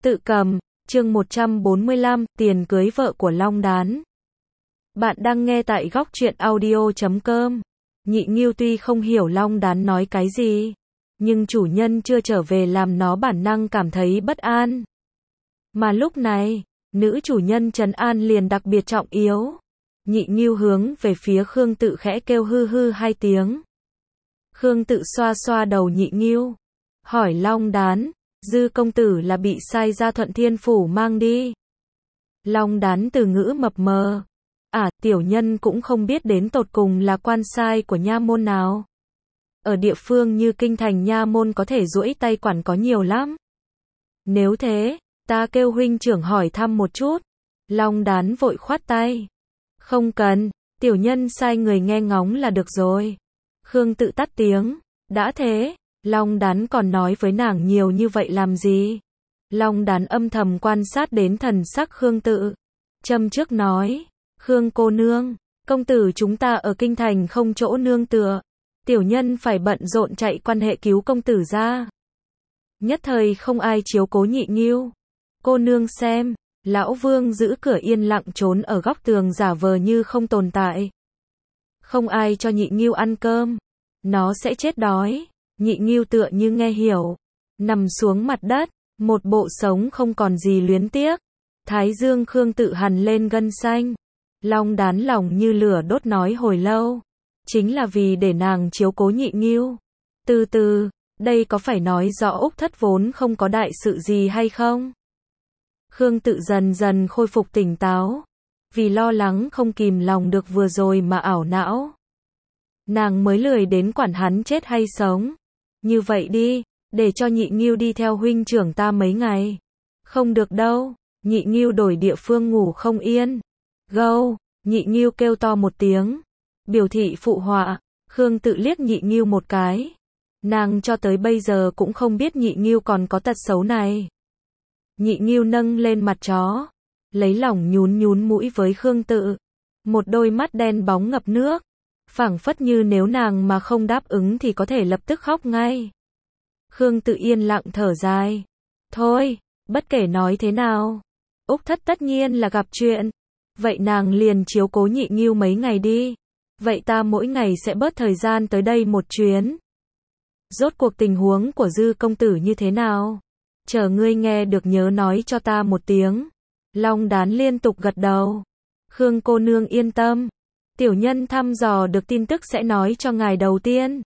Tự cầm, chương 145, tiền cưới vợ của Long Đán. Bạn đang nghe tại góc truyện audio.com. Nhị Nghiêu tuy không hiểu Long Đán nói cái gì, nhưng chủ nhân chưa trở về làm nó bản năng cảm thấy bất an. Mà lúc này, nữ chủ nhân trấn an liền đặc biệt trọng yếu. Nhị Nghiêu hướng về phía Khương Tự khẽ kêu hư hư hai tiếng. Khương Tự xoa xoa đầu Nhị Nghiêu, hỏi Long Đán, Dư công tử là bị sai ra Thuận Thiên Phủ mang đi. Long Đán từ ngữ mập mờ. Tiểu nhân cũng không biết đến tột cùng là quan sai của nha môn nào. Ở địa phương như kinh thành nha môn có thể duỗi tay quản có nhiều lắm. Nếu thế, ta kêu huynh trưởng hỏi thăm một chút. Long Đán vội khoát tay. Không cần, tiểu nhân sai người nghe ngóng là được rồi. Khương Tự tắt tiếng. Đã thế, Long Đán còn nói với nàng nhiều như vậy làm gì? Long Đán âm thầm quan sát đến thần sắc Khương Tự. Châm trước nói, Khương cô nương, công tử chúng ta ở kinh thành không chỗ nương tựa. Tiểu nhân phải bận rộn chạy quan hệ cứu công tử ra. Nhất thời không ai chiếu cố Nhị Nghiêu. Cô nương xem, lão Vương giữ cửa yên lặng trốn ở góc tường giả vờ như không tồn tại. Không ai cho Nhị Nghiêu ăn cơm. Nó sẽ chết đói. Nhị Nghiêu tựa như nghe hiểu, nằm xuống mặt đất, một bộ sống không còn gì luyến tiếc. Thái dương Khương Tự hằn lên gân xanh. Long Đán lòng như lửa đốt nói hồi lâu, chính là vì để nàng chiếu cố Nhị Nghiêu. Từ từ, đây có phải nói rõ Úc Thất vốn không có đại sự gì hay không? Khương Tự dần dần khôi phục tỉnh táo, vì lo lắng không kìm lòng được vừa rồi mà ảo não. Nàng mới lười đến quản hắn chết hay sống. Như vậy đi, để cho Nhị Nghiêu đi theo huynh trưởng ta mấy ngày. Không được đâu, Nhị Nghiêu đổi địa phương ngủ không yên. Gâu, Nhị Nghiêu kêu to một tiếng, biểu thị phụ họa. Khương Tự liếc Nhị Nghiêu một cái. Nàng cho tới bây giờ cũng không biết Nhị Nghiêu còn có tật xấu này. Nhị Nghiêu nâng lên mặt chó, lấy lòng nhún nhún mũi với Khương Tự. Một đôi mắt đen bóng ngập nước, phảng phất như nếu nàng mà không đáp ứng thì có thể lập tức khóc ngay. Khương Tự yên lặng thở dài. Thôi, bất kể nói thế nào, Úc Thất tất nhiên là gặp chuyện. Vậy nàng liền chiếu cố Nhị Nghiêu mấy ngày đi. Vậy ta mỗi ngày sẽ bớt thời gian tới đây một chuyến. Rốt cuộc tình huống của Dư công tử như thế nào? Chờ ngươi nghe được nhớ nói cho ta một tiếng. Long Đán liên tục gật đầu. Khương cô nương yên tâm. Tiểu nhân thăm dò được tin tức sẽ nói cho ngài đầu tiên.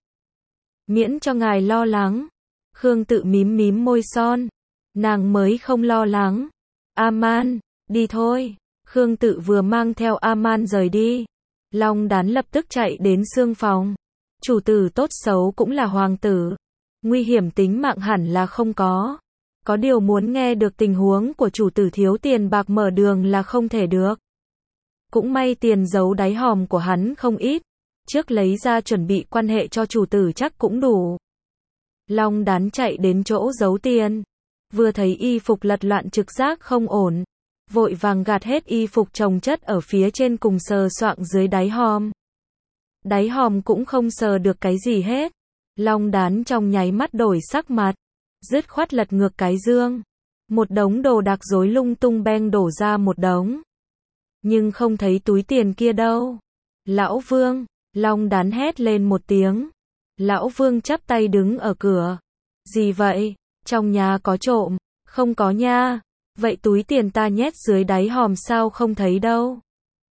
Miễn cho ngài lo lắng. Khương Tự mím mím môi son. Nàng mới không lo lắng. A-man, đi thôi. Khương Tự vừa mang theo A-man rời đi. Long Đán lập tức chạy đến xương phòng. Chủ tử tốt xấu cũng là hoàng tử. Nguy hiểm tính mạng hẳn là không có. Có điều muốn nghe được tình huống của chủ tử thiếu tiền bạc mở đường là không thể được. Cũng may tiền giấu đáy hòm của hắn không ít. Trước lấy ra chuẩn bị quan hệ cho chủ tử chắc cũng đủ. Long Đán chạy đến chỗ giấu tiền. Vừa thấy y phục lật loạn trực giác không ổn. Vội vàng gạt hết y phục chồng chất ở phía trên cùng sờ soạng dưới đáy hòm. Đáy hòm cũng không sờ được cái gì hết. Long Đán trong nháy mắt đổi sắc mặt. Dứt khoát lật ngược cái dương. Một đống đồ đạc rối lung tung beng đổ ra một đống. Nhưng không thấy túi tiền kia đâu. Lão Vương, Long Đán hét lên một tiếng. Lão Vương chắp tay đứng ở cửa. Gì vậy? Trong nhà có trộm? Không có nha. Vậy túi tiền ta nhét dưới đáy hòm sao không thấy đâu?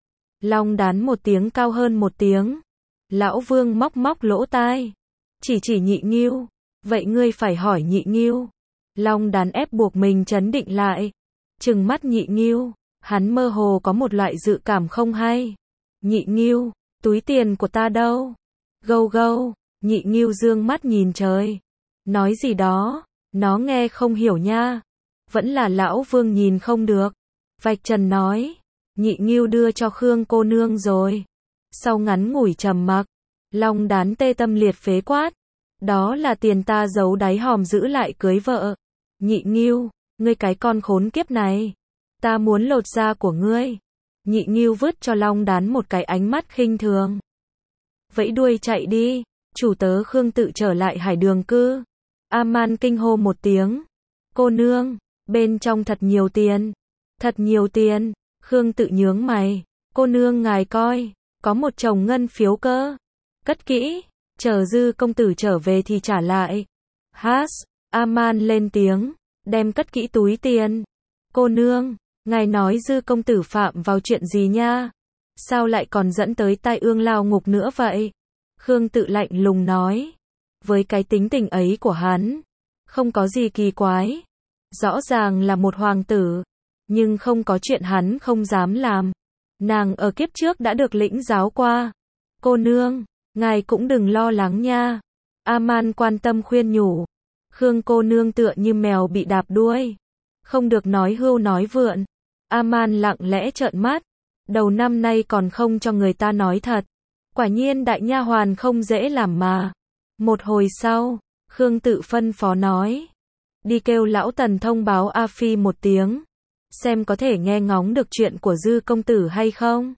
Long Đán một tiếng cao hơn một tiếng. Lão Vương móc móc lỗ tai. Chỉ Nhị Nghiêu. Vậy ngươi phải hỏi Nhị Nghiêu. Long Đán ép buộc mình trấn định lại. Trừng mắt Nhị Nghiêu. Hắn mơ hồ có một loại dự cảm không hay. Nhị Nghiêu, túi tiền của ta đâu? Gâu gâu, Nhị Nghiêu dương mắt nhìn trời. Nói gì đó, nó nghe không hiểu nha. Vẫn là lão Vương nhìn không được. Vạch trần nói, Nhị Nghiêu đưa cho Khương cô nương rồi. Sau ngắn ngủi trầm mặc, Long Đán tê tâm liệt phế quát. Đó là tiền ta giấu đáy hòm giữ lại cưới vợ. Nhị Nghiêu, ngươi cái con khốn kiếp này. Ta muốn lột da của ngươi. Nhị Nghiêu vứt cho Long Đán một cái ánh mắt khinh thường. Vẫy đuôi chạy đi. Chủ tớ Khương Tự trở lại Hải Đường cư. A-man kinh hô một tiếng. Cô nương, Bên trong thật nhiều tiền. Thật nhiều tiền. Khương Tự nhướng mày. Cô nương ngài coi, có một chồng ngân phiếu cơ. Cất kỹ, chờ Dư công tử trở về thì trả lại. Has, Aman lên tiếng, đem cất kỹ túi tiền. Cô nương, ngài nói Dư công tử phạm vào chuyện gì nha? Sao lại còn dẫn tới tai ương lao ngục nữa vậy? Khương Tự lạnh lùng nói. Với cái tính tình ấy của hắn, không có gì kỳ quái. Rõ ràng là một hoàng tử, nhưng không có chuyện hắn không dám làm. Nàng ở kiếp trước đã được lĩnh giáo qua. Cô nương, ngài cũng đừng lo lắng nha. Aman quan tâm khuyên nhủ. Khương cô nương tựa như mèo bị đạp đuôi. Không được nói hưu nói vượn. Aman lặng lẽ trợn mắt. Đầu năm nay còn không cho người ta nói thật. Quả nhiên đại nha hoàn không dễ làm mà. Một hồi sau, Khương Tự phân phó nói. Đi kêu lão Tần thông báo A Phi một tiếng. Xem có thể nghe ngóng được chuyện của Dư công tử hay không.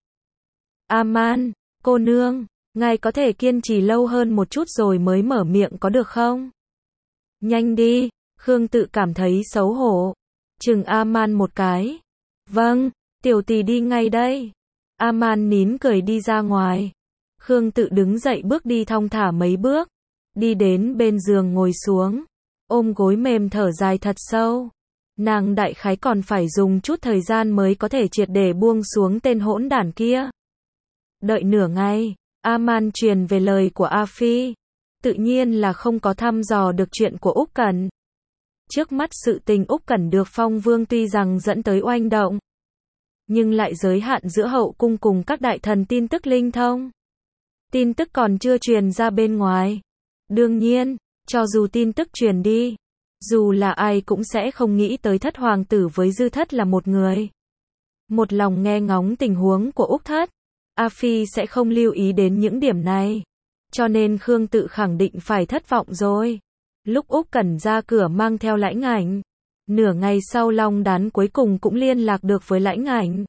Aman, cô nương, ngài có thể kiên trì lâu hơn một chút rồi mới mở miệng có được không? Nhanh đi, Khương Tự cảm thấy xấu hổ. Chừng Aman một cái. Vâng, tiểu tỷ đi ngay đây. Aman nín cười đi ra ngoài. Khương Tự đứng dậy bước đi thong thả mấy bước. Đi đến bên giường ngồi xuống. Ôm gối mềm thở dài thật sâu. Nàng đại khái còn phải dùng chút thời gian mới có thể triệt để buông xuống tên hỗn đản kia. Đợi nửa ngày, Aman truyền về lời của A Phi. Tự nhiên là không có thăm dò được chuyện của Úc Cẩn. Trước mắt sự tình Úc Cẩn được Phong Vương tuy rằng dẫn tới oanh động, nhưng lại giới hạn giữa hậu cung cùng các đại thần tin tức linh thông. Tin tức còn chưa truyền ra bên ngoài. Đương nhiên, cho dù tin tức truyền đi, dù là ai cũng sẽ không nghĩ tới thất hoàng tử với Dư thất là một người. Một lòng nghe ngóng tình huống của Úc thất, A Phi sẽ không lưu ý đến những điểm này. Cho nên Khương Tự khẳng định phải thất vọng rồi. Lúc Úc Cẩn ra cửa mang theo Lãnh Ảnh, nửa ngày sau Long Đán cuối cùng cũng liên lạc được với Lãnh Ảnh.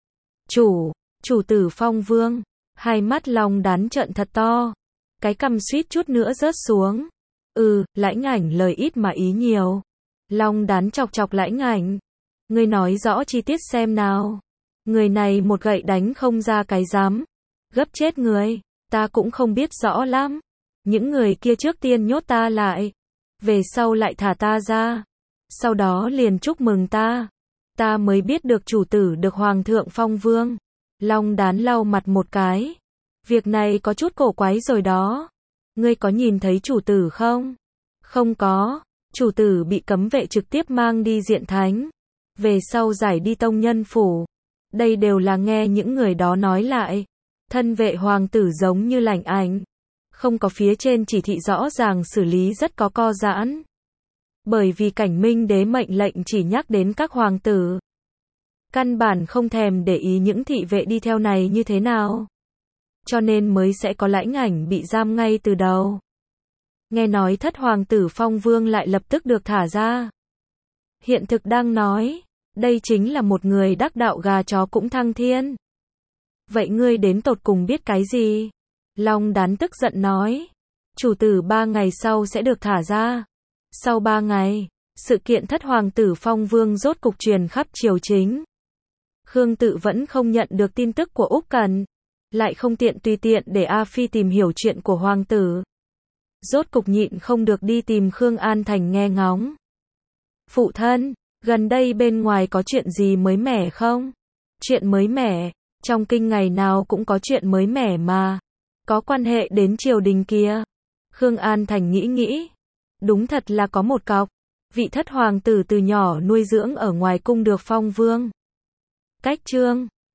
Chủ tử Phong Vương, hai mắt Long Đán trợn thật to, cái cằm suýt chút nữa rớt xuống. Lãnh Ảnh lời ít mà ý nhiều. Long Đán chọc chọc Lãnh Ảnh. Ngươi nói rõ chi tiết xem nào. Người này một gậy đánh không ra cái rắm. Gấp chết người, ta cũng không biết rõ lắm. Những người kia trước tiên nhốt ta lại, về sau lại thả ta ra. Sau đó liền chúc mừng ta. Ta mới biết được chủ tử được Hoàng thượng phong vương. Long Đán lau mặt một cái. Việc này có chút cổ quái rồi đó. Ngươi có nhìn thấy chủ tử không? Không có. Chủ tử bị cấm vệ trực tiếp mang đi Diện Thánh. Về sau giải đi tông nhân phủ. Đây đều là nghe những người đó nói lại. Thân vệ hoàng tử giống như Lãnh Ảnh. Không có phía trên chỉ thị rõ ràng xử lý rất có co giãn. Bởi vì Cảnh Minh đế mệnh lệnh chỉ nhắc đến các hoàng tử. Căn bản không thèm để ý những thị vệ đi theo này như thế nào. Cho nên mới sẽ có Lãnh Ảnh bị giam ngay từ đầu. Nghe nói thất hoàng tử Phong Vương lại lập tức được thả ra. Hiện thực đang nói, đây chính là một người đắc đạo gà chó cũng thăng thiên. Vậy ngươi đến tột cùng biết cái gì? Long Đán tức giận nói. Chủ tử 3 ngày sau sẽ được thả ra. Sau 3 ngày, sự kiện thất hoàng tử Phong Vương rốt cục truyền khắp triều chính. Khương Tự vẫn không nhận được tin tức của Úc Cẩn, lại không tiện tùy tiện để A Phi tìm hiểu chuyện của hoàng tử. Rốt cục nhịn không được đi tìm Khương An Thành nghe ngóng. Phụ thân, gần đây bên ngoài có chuyện gì mới mẻ không? Chuyện mới mẻ, trong kinh ngày nào cũng có chuyện mới mẻ mà. Có quan hệ đến triều đình kia. Khương An Thành nghĩ. Đúng thật là có một cọc. Vị thất hoàng tử từ nhỏ nuôi dưỡng ở ngoài cung được phong vương. Cách chương